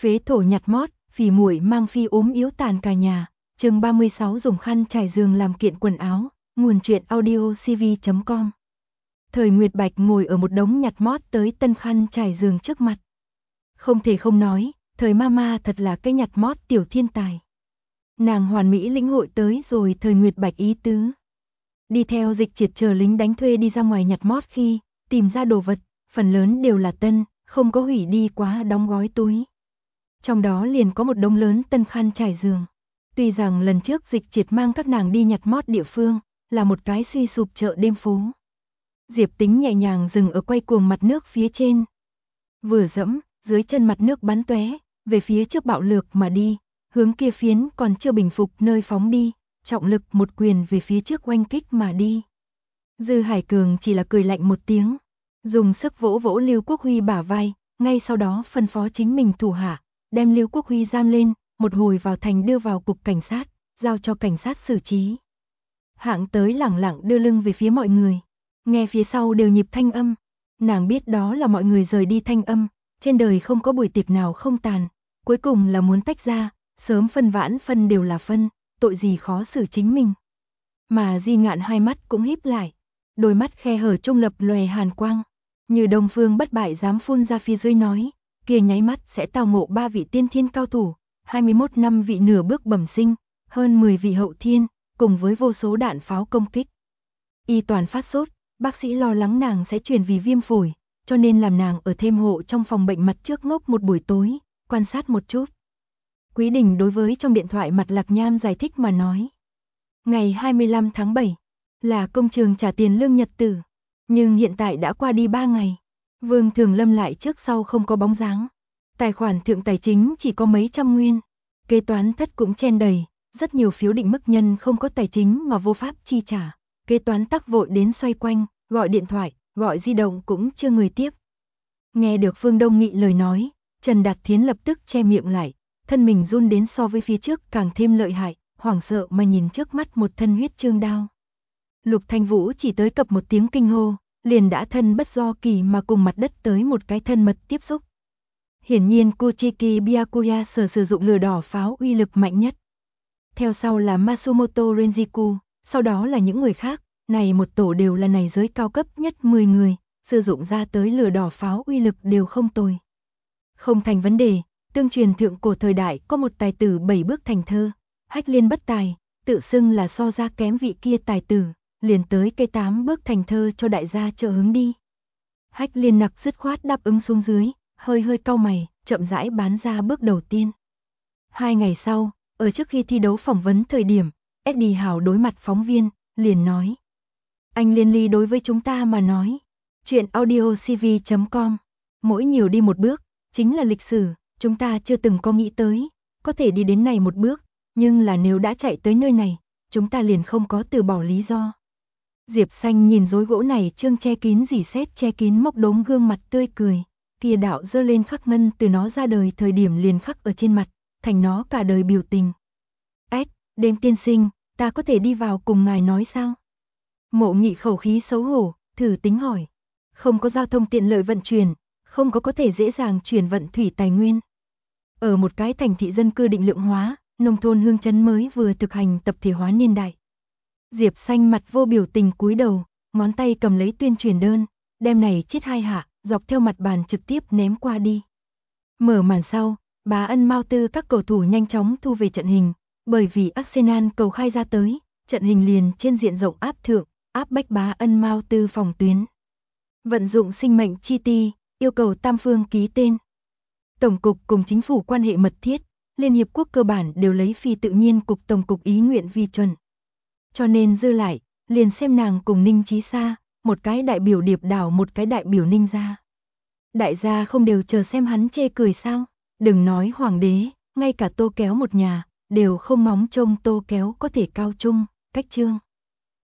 Phế thổ nhặt mót, phỉ muội mang phi ốm yếu tàn cả nhà. Chương 36 dùng khăn trải giường làm kiện quần áo. Nguồn truyện audio cv.com. Thời Nguyệt Bạch ngồi ở một đống nhặt mót tới tân khăn trải giường trước mặt. Không thể không nói, thời mama thật là cái nhặt mót tiểu thiên tài. Nàng hoàn mỹ lĩnh hội tới rồi thời Nguyệt Bạch ý tứ. Đi theo Dịch Triệt chờ lính đánh thuê đi ra ngoài nhặt mót khi tìm ra đồ vật, phần lớn đều là tân, không có hủy đi quá đóng gói túi. Trong đó liền có một đống lớn tân khăn trải giường. Tuy rằng lần trước Dịch Triệt mang các nàng đi nhặt mót địa phương là một cái suy sụp chợ đêm phố. Diệp Tính nhẹ nhàng dừng ở quay cuồng mặt nước phía trên. Vừa dẫm, dưới chân mặt nước bắn tóe, về phía trước bạo lược mà đi, hướng kia phiến còn chưa bình phục nơi phóng đi, trọng lực một quyền về phía trước oanh kích mà đi. Dư Hải Cường chỉ là cười lạnh một tiếng, dùng sức vỗ vỗ Lưu Quốc Huy bả vai, ngay sau đó phân phó chính mình thủ hạ, đem Lưu Quốc Huy giam lên, một hồi vào thành đưa vào cục cảnh sát, giao cho cảnh sát xử trí. Hạng tới lẳng lặng đưa lưng về phía mọi người, nghe phía sau đều nhịp thanh âm, nàng biết đó là mọi người rời đi thanh âm, trên đời không có buổi tiệc nào không tàn, cuối cùng là muốn tách ra, sớm phân vãn phân đều là phân, tội gì khó xử chính mình. Mà Di Ngạn hai mắt cũng híp lại, đôi mắt khe hở trung lập lòe hàn quang, như Đông Phương bất bại dám phun ra phía dưới nói, kia nháy mắt sẽ tao ngộ 3 vị tiên thiên cao thủ, 21 năm vị nửa bước bẩm sinh, hơn 10 vị hậu thiên, cùng với vô số đạn pháo công kích. Y toàn phát sốt, bác sĩ lo lắng nàng sẽ truyền vì viêm phổi, cho nên làm nàng ở thêm hộ trong phòng bệnh mặt trước ngốc một buổi tối, quan sát một chút. Quý Đình đối với trong điện thoại mặt Lạc Nham giải thích mà nói. Ngày 25 tháng 7 là công trường trả tiền lương nhật tử, nhưng hiện tại đã qua đi 3 ngày. Vương Thường Lâm lại trước sau không có bóng dáng. Tài khoản thượng tài chính chỉ có mấy trăm nguyên. Kế toán thất cũng chen đầy, rất nhiều phiếu định mức nhân không có tài chính mà vô pháp chi trả. Kế toán tắc vội đến xoay quanh, gọi điện thoại, gọi di động cũng chưa người tiếp. Nghe được Phương Đông Nghị lời nói, Trần Đạt Thiến lập tức che miệng lại, thân mình run đến so với phía trước càng thêm lợi hại, hoảng sợ mà nhìn trước mắt một thân huyết chương đao. Lục Thanh Vũ chỉ tới cập một tiếng kinh hô, liền đã thân bất do kỳ mà cùng mặt đất tới một cái thân mật tiếp xúc. Hiển nhiên Kuchiki Byakuya sử dụng lửa đỏ pháo uy lực mạnh nhất. Theo sau là Masumoto Renjiku, sau đó là những người khác, này một tổ đều là này giới cao cấp nhất 10 người, sử dụng ra tới lửa đỏ pháo uy lực đều không tồi. Không thành vấn đề, tương truyền thượng cổ thời đại có một tài tử 7 bước thành thơ, Hách Liên bất tài, tự xưng là so ra kém vị kia tài tử, liền tới cây 8 bước thành thơ cho đại gia trợ hứng đi. Hách Liên nặc dứt khoát đáp ứng xuống dưới, hơi cau mày, chậm rãi bán ra bước đầu tiên. 2 ngày sau, ở trước khi thi đấu phỏng vấn thời điểm, Eddie Hào đối mặt phóng viên, liền nói. Anh Liên Ly đối với chúng ta mà nói, chuyện audio cv.com, mỗi nhiều đi một bước, chính là lịch sử, chúng ta chưa từng có nghĩ tới, có thể đi đến này một bước, nhưng là nếu đã chạy tới nơi này, chúng ta liền không có từ bỏ lý do. Diệp Xanh nhìn rối gỗ này trương che kín dỉ sét che kín mốc đốm gương mặt tươi cười, kia đạo dơ lên khắc ngân từ nó ra đời thời điểm liền khắc ở trên mặt, thành nó cả đời biểu tình. Đêm tiên sinh, ta có thể đi vào cùng ngài nói sao? Mộ Nghị khẩu khí xấu hổ, thử tính hỏi. Không có giao thông tiện lợi vận chuyển, không có thể dễ dàng chuyển vận thủy tài nguyên. Ở một cái thành thị dân cư định lượng hóa, nông thôn hương chấn mới vừa thực hành tập thể hóa niên đại. Diệp Xanh mặt vô biểu tình cúi đầu, ngón tay cầm lấy tuyên truyền đơn, đem này chết 2 hạ, dọc theo mặt bàn trực tiếp ném qua đi. Mở màn sau, Bá Ân Mao Tư các cầu thủ nhanh chóng thu về trận hình, bởi vì Arsenal cầu khai ra tới, trận hình liền trên diện rộng áp thượng, áp bách Bá Ân Mao Tư phòng tuyến. Vận dụng sinh mệnh chi ti, yêu cầu tam phương ký tên. Tổng cục cùng chính phủ quan hệ mật thiết, Liên Hiệp Quốc cơ bản đều lấy phi tự nhiên cục tổng cục ý nguyện vi chuẩn. Cho nên dư lại, liền xem nàng cùng Ninh Chí Sa, một cái đại biểu Điệp Đảo một cái đại biểu Ninh gia. Đại gia không đều chờ xem hắn chê cười sao? Đừng nói hoàng đế, ngay cả Tô Kéo một nhà, đều không móng trông Tô Kéo có thể cao trung, cách chương.